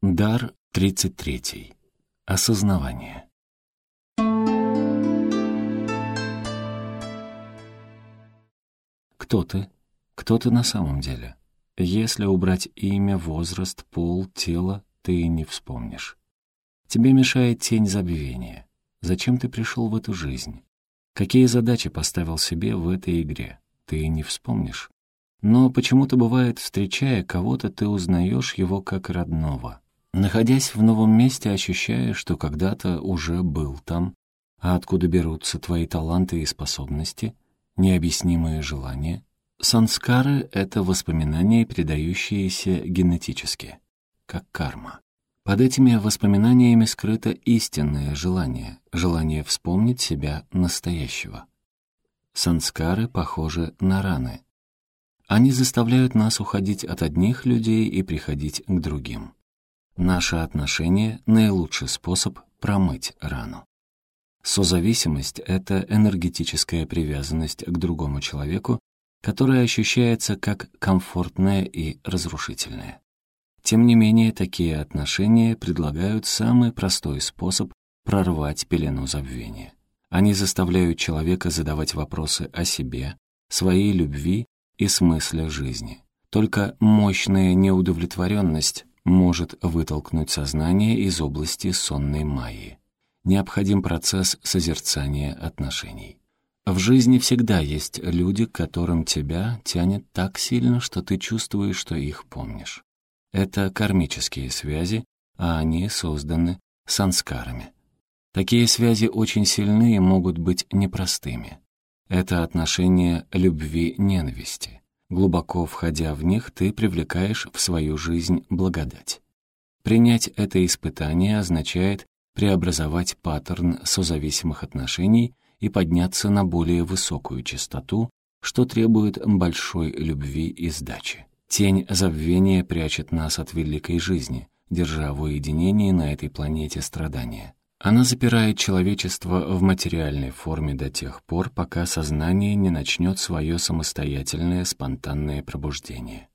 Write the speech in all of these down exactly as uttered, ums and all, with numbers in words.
Дар тридцать третий. Осознавание. Кто ты? Кто ты на самом деле? Если убрать имя, возраст, пол, тело, ты не вспомнишь. Тебе мешает тень забвения. Зачем ты пришел в эту жизнь? Какие задачи поставил себе в этой игре? Ты не вспомнишь. Но почему-то бывает, встречая кого-то, ты узнаешь его как родного. Находясь в новом месте, ощущая, что когда-то уже был там, а откуда берутся твои таланты и способности, необъяснимые желания. Санскары — это воспоминания, передающиеся генетически, как карма. Под этими воспоминаниями скрыто истинное желание, желание вспомнить себя настоящего. Санскары похожи на раны. Они заставляют нас уходить от одних людей и приходить к другим. Наше отношение — наилучший способ промыть рану. Созависимость — это энергетическая привязанность к другому человеку, которая ощущается как комфортная и разрушительная. Тем не менее, такие отношения предлагают самый простой способ прорвать пелену забвения. Они заставляют человека задавать вопросы о себе, своей любви и смысле жизни. Только мощная неудовлетворенность может вытолкнуть сознание из области сонной майи. Необходим процесс созерцания отношений. В жизни всегда есть люди, к которым тебя тянет так сильно, что ты чувствуешь, что их помнишь. Это кармические связи, а они созданы санскарами. Такие связи очень сильны и могут быть непростыми. Это отношения любви-ненависти. Глубоко входя в них, ты привлекаешь в свою жизнь благодать. Принять это испытание означает преобразовать паттерн созависимых отношений и подняться на более высокую частоту, что требует большой любви и сдачи. Тень забвения прячет нас от великой жизни, держа в уединении на этой планете страдания. Она запирает человечество в материальной форме до тех пор, пока сознание не начнет свое самостоятельное спонтанное пробуждение.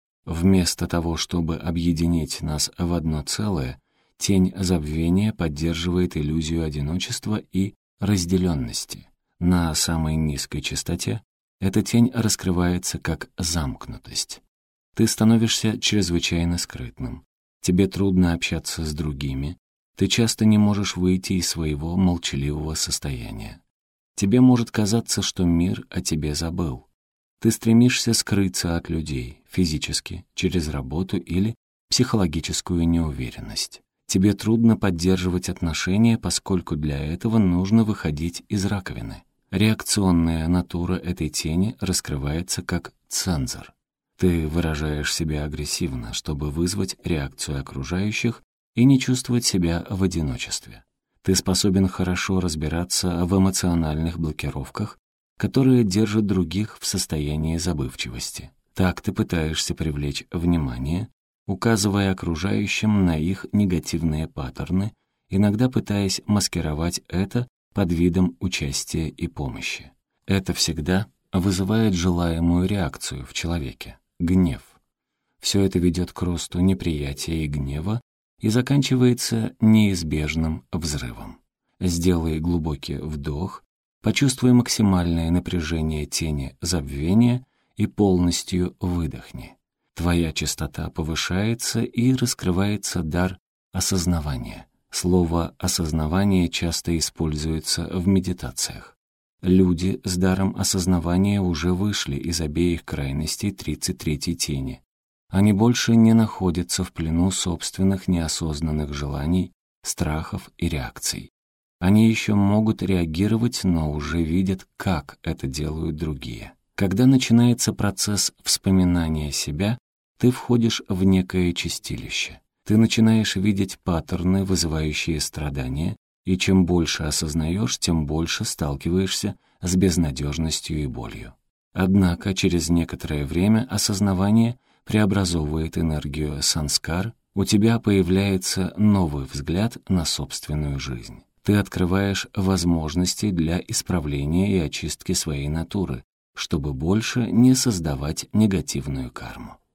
Вместо того, чтобы объединить нас в одно целое, тень забвения поддерживает иллюзию одиночества и разделенности. На самой низкой частоте эта тень раскрывается как замкнутость. Ты становишься чрезвычайно скрытным. Тебе трудно общаться с другими. Ты часто не можешь выйти из своего молчаливого состояния. Тебе может казаться, что мир о тебе забыл. Ты стремишься скрыться от людей, физически, через работу или психологическую неуверенность. Тебе трудно поддерживать отношения, поскольку для этого нужно выходить из раковины. Реакционная натура этой тени раскрывается как цензор. Ты выражаешь себя агрессивно, чтобы вызвать реакцию окружающих и не чувствовать себя в одиночестве. Ты способен хорошо разбираться в эмоциональных блокировках, которые держат других в состоянии забывчивости. Так ты пытаешься привлечь внимание, указывая окружающим на их негативные паттерны, иногда пытаясь маскировать это под видом участия и помощи. Это всегда вызывает желаемую реакцию в человеке — гнев. Все это ведет к росту неприятия и гнева и заканчивается неизбежным взрывом. Сделай глубокий вдох, почувствуй максимальное напряжение тени забвения и полностью выдохни. Твоя частота повышается и раскрывается дар осознавания. Слово «осознавание» часто используется в медитациях. Люди с даром осознавания уже вышли из обеих крайностей тридцать третьей тени. Они больше не находятся в плену собственных неосознанных желаний, страхов и реакций. Они еще могут реагировать, но уже видят, как это делают другие. Когда начинается процесс вспоминания себя, ты входишь в некое чистилище. Ты начинаешь видеть паттерны, вызывающие страдания, и чем больше осознаешь, тем больше сталкиваешься с безнадежностью и болью. Однако через некоторое время осознавание преобразовывает энергию санскар, у тебя появляется новый взгляд на собственную жизнь. Ты открываешь возможности для исправления и очистки своей натуры, чтобы больше не создавать негативную карму.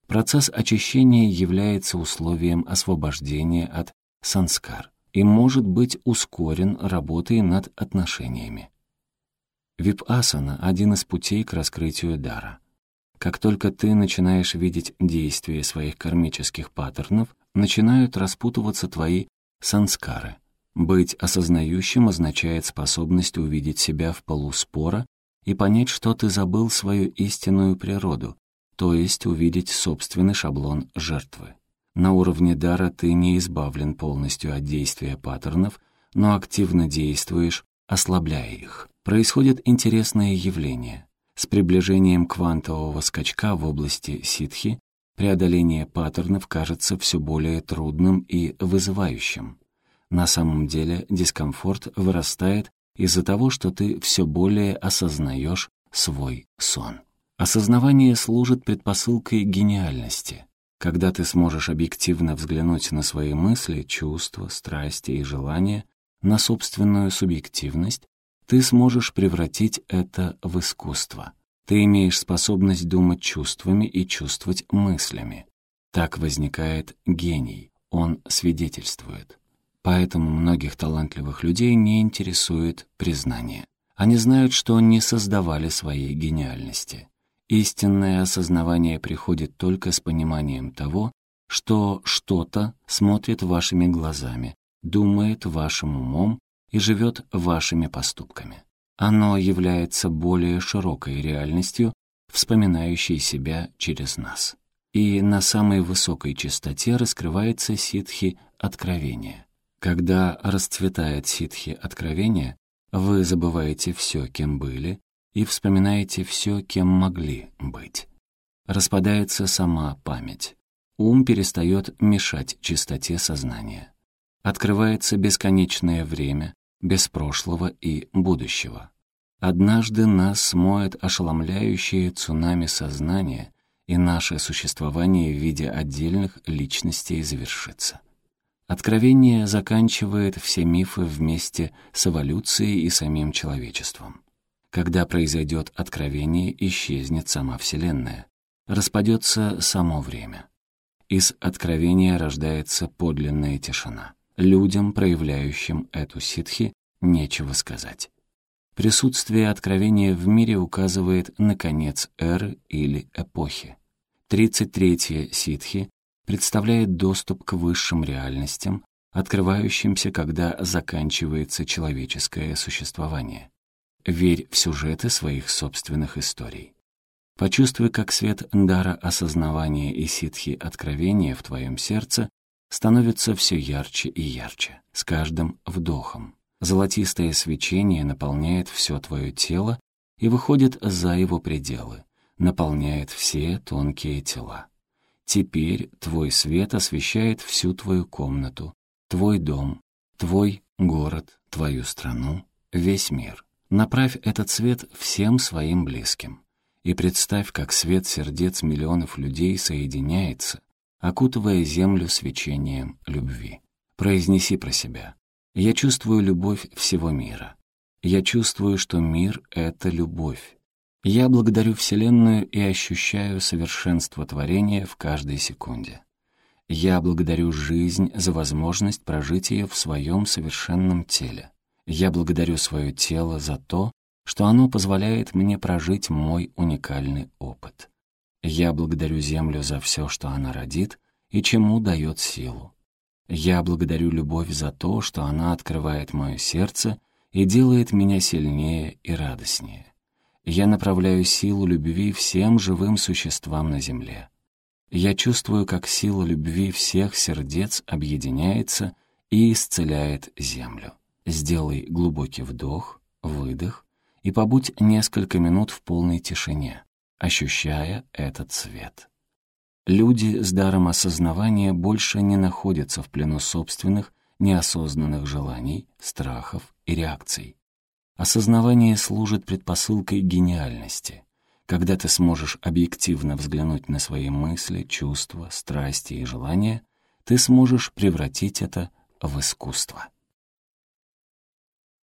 Процесс очищения является условием освобождения от санскар и может быть ускорен работой над отношениями. Випассана — один из путей к раскрытию дара. Как только ты начинаешь видеть действие своих кармических паттернов, начинают распутываться твои санскары. Быть осознающим означает способность увидеть себя в пылу спора и понять, что ты забыл свою истинную природу, то есть увидеть собственный шаблон жертвы. На уровне дара ты не избавлен полностью от действия паттернов, но активно действуешь, ослабляя их. Происходит интересное явление. С приближением квантового скачка в области ситхи преодоление паттернов кажется все более трудным и вызывающим. На самом деле дискомфорт вырастает из-за того, что ты все более осознаешь свой сон. Осознавание служит предпосылкой гениальности. Когда ты сможешь объективно взглянуть на свои мысли, чувства, страсти и желания, на собственную субъективность, ты сможешь превратить это в искусство. Ты имеешь способность думать чувствами и чувствовать мыслями. Так возникает гений, он свидетельствует. Поэтому многих талантливых людей не интересует признание. Они знают, что не создавали своей гениальности. Истинное осознавание приходит только с пониманием того, что что-то смотрит вашими глазами, думает вашим умом и живет вашими поступками. Оно является более широкой реальностью, вспоминающей себя через нас. И на самой высокой частоте раскрывается ситхи откровения. Когда расцветает ситхи откровения, вы забываете все, кем были, и вспоминаете все, кем могли быть. Распадается сама память. Ум перестает мешать чистоте сознания. Открывается бесконечное время, без прошлого и будущего. Однажды нас смоет ошеломляющее цунами сознания, и наше существование в виде отдельных личностей завершится. Откровение заканчивает все мифы вместе с эволюцией и самим человечеством. Когда произойдет откровение, исчезнет сама Вселенная, распадется само время. Из откровения рождается подлинная тишина. Людям, проявляющим эту ситхи, нечего сказать. Присутствие откровения в мире указывает на конец эры или эпохи. тридцать третья ситхи представляет доступ к высшим реальностям, открывающимся, когда заканчивается человеческое существование. Верь в сюжеты своих собственных историй. Почувствуй, как свет дара осознавания и ситхи откровения в твоем сердце становится все ярче и ярче, с каждым вдохом. Золотистое свечение наполняет все твое тело и выходит за его пределы, наполняет все тонкие тела. Теперь твой свет освещает всю твою комнату, твой дом, твой город, твою страну, весь мир. Направь этот свет всем своим близким. И представь, как свет сердец миллионов людей соединяется, окутывая землю свечением любви. Произнеси про себя: «Я чувствую любовь всего мира. Я чувствую, что мир — это любовь. Я благодарю Вселенную и ощущаю совершенство творения в каждой секунде. Я благодарю жизнь за возможность прожить ее в своем совершенном теле. Я благодарю свое тело за то, что оно позволяет мне прожить мой уникальный опыт. Я благодарю Землю за все, что она родит и чему дает силу. Я благодарю любовь за то, что она открывает мое сердце и делает меня сильнее и радостнее. Я направляю силу любви всем живым существам на Земле. Я чувствую, как сила любви всех сердец объединяется и исцеляет Землю. Сделай глубокий вдох, выдох и побудь несколько минут в полной тишине, ощущая этот свет. Люди с даром осознавания больше не находятся в плену собственных неосознанных желаний, страхов и реакций. Осознавание служит предпосылкой гениальности. Когда ты сможешь объективно взглянуть на свои мысли, чувства, страсти и желания, ты сможешь превратить это в искусство.